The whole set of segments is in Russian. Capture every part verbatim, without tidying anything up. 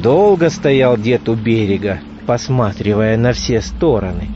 Долго стоял дед у берега, посматривая на все стороны.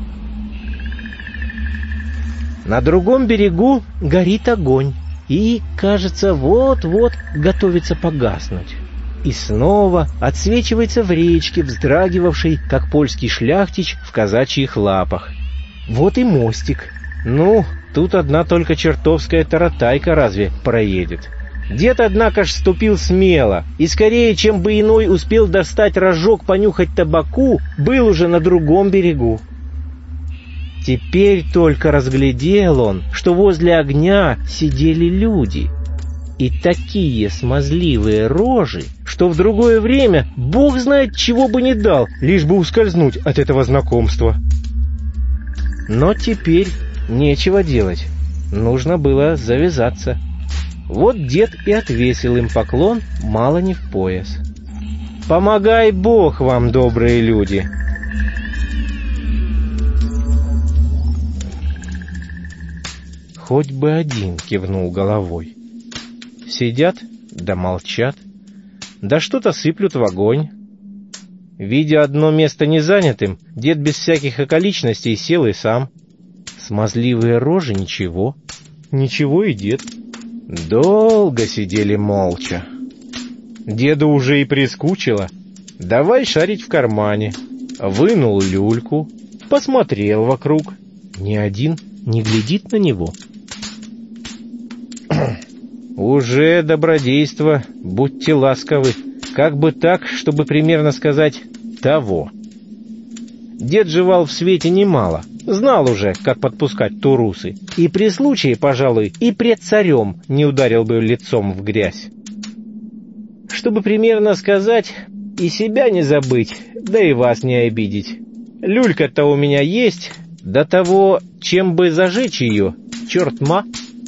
На другом берегу горит огонь и, кажется, вот-вот готовится погаснуть. И снова отсвечивается в речке, вздрагивавшей, как польский шляхтич в казачьих лапах. Вот и мостик. Ну, тут одна только чертовская таратайка разве проедет. Дед, однако ж, ступил смело, и скорее, чем бы иной успел достать рожок понюхать табаку, был уже на другом берегу. Теперь только разглядел он, что возле огня сидели люди. И такие смазливые рожи, что в другое время бог знает чего бы не дал, лишь бы ускользнуть от этого знакомства. Но теперь нечего делать, нужно было завязаться. Вот дед и отвесил им поклон мало не в пояс. «Помогай Бог вам, добрые люди!» «Хоть бы один», — кивнул головой. Сидят, да молчат, да что-то сыплют в огонь. Видя одно место незанятым, дед без всяких околичностей сел и сам. Смазливые рожи — ничего, ничего и дед. Долго сидели молча. Деду уже и прискучило. Давай шарить в кармане. Вынул люльку, посмотрел вокруг. Ни один не глядит на него. Уже добродейство, будьте ласковы. Как бы так, чтобы примерно сказать «того». Дед жевал в свете немало, знал уже, как подпускать турусы, и при случае, пожалуй, и пред царем не ударил бы лицом в грязь. Чтобы примерно сказать, и себя не забыть, да и вас не обидеть. Люлька-то у меня есть, до того, чем бы зажечь ее, черт-ма.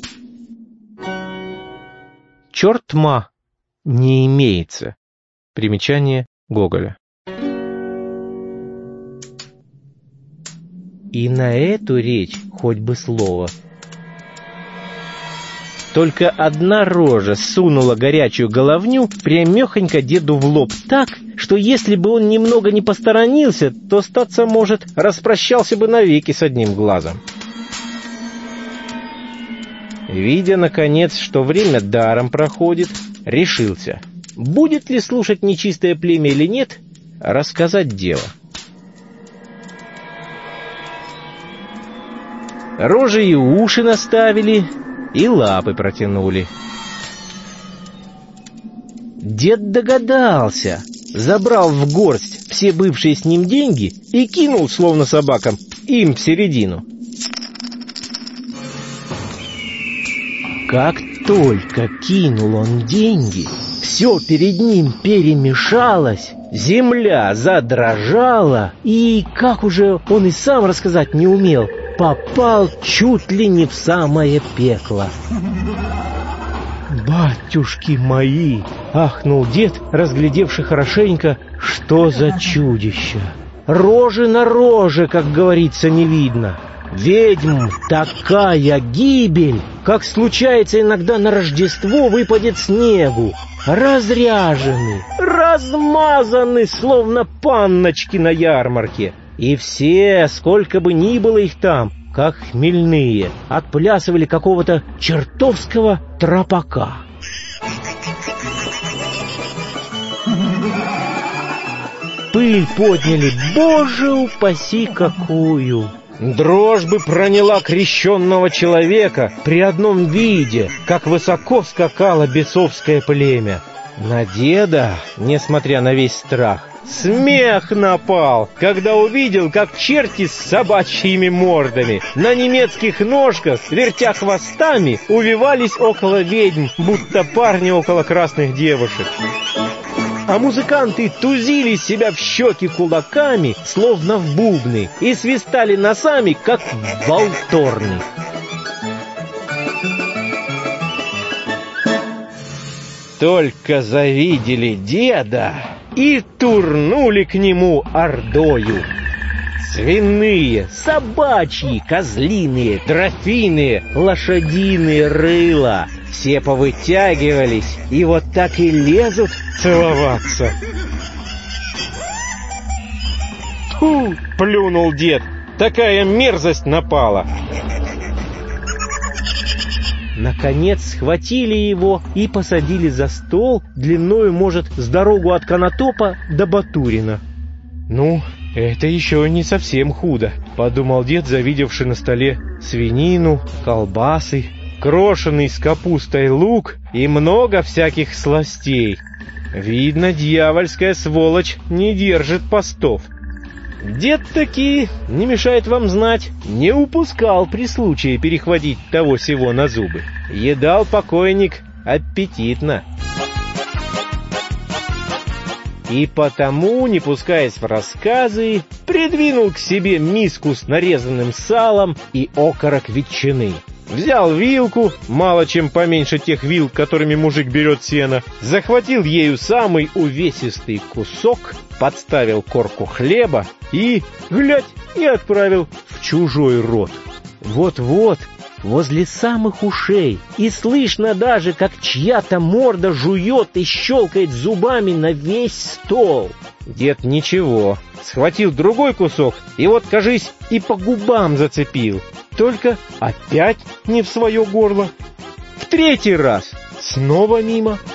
Черт-ма не имеется. Примечание Гоголя. И на эту речь хоть бы слово. Только одна рожа сунула горячую головню прямехонько деду в лоб так, что если бы он немного не посторонился, то, статься может, распрощался бы навеки с одним глазом. Видя, наконец, что время даром проходит, решился, будет ли слушать нечистое племя или нет, рассказать дело. Рожи и уши наставили, и лапы протянули. Дед догадался, забрал в горсть все бывшие с ним деньги и кинул, словно собакам, им в середину. Как только кинул он деньги, все перед ним перемешалось, земля задрожала, и, как уже он и сам рассказать не умел, попал чуть ли не в самое пекло. «Батюшки мои!» — ахнул дед, разглядевший хорошенько, что за чудище. Рожи на роже, как говорится, не видно. Ведьм такая гибель, как случается иногда на Рождество выпадет снегу. Разряжены, размазаны, словно панночки на ярмарке. И все, сколько бы ни было их там, как хмельные, отплясывали какого-то чертовского тропака. Пыль подняли, боже упаси какую! Дрожь бы проняла крещенного человека при одном виде, как высоко скакало бесовское племя. На деда, несмотря на весь страх, смех напал, когда увидел, как черти с собачьими мордами на немецких ножках, вертя хвостами, увивались около ведьм, будто парни около красных девушек. А музыканты тузили себя в щеки кулаками, словно в бубны, и свистали носами, как волторны. Только завидели деда и турнули к нему ордою. Свиные, собачьи, козлиные, трофиные, лошадиные рыла. Все повытягивались и вот так и лезут целоваться. Фу! — плюнул дед. Такая мерзость напала. Наконец схватили его и посадили за стол длиною, может, с дорогу от Конотопа до Батурина. «Ну, это еще не совсем худо», — подумал дед, завидевший на столе свинину, колбасы, крошеный с капустой лук и много всяких сластей. Видно, дьявольская сволочь не держит постов. Дед таки, не мешает вам знать, не упускал при случае перехватить того-сего на зубы. Едал покойник аппетитно. И потому, не пускаясь в рассказы, придвинул к себе миску с нарезанным салом и окорок ветчины. Взял вилку, мало чем поменьше тех вил, которыми мужик берет сено, захватил ею самый увесистый кусок, подставил корку хлеба и, глядь, и отправил в чужой рот. Вот-вот, возле самых ушей, и слышно даже, как чья-то морда жует и щелкает зубами на весь стол. Дед ничего, схватил другой кусок и вот, кажись, и по губам зацепил. Только опять не в свое горло. В третий раз снова мимо.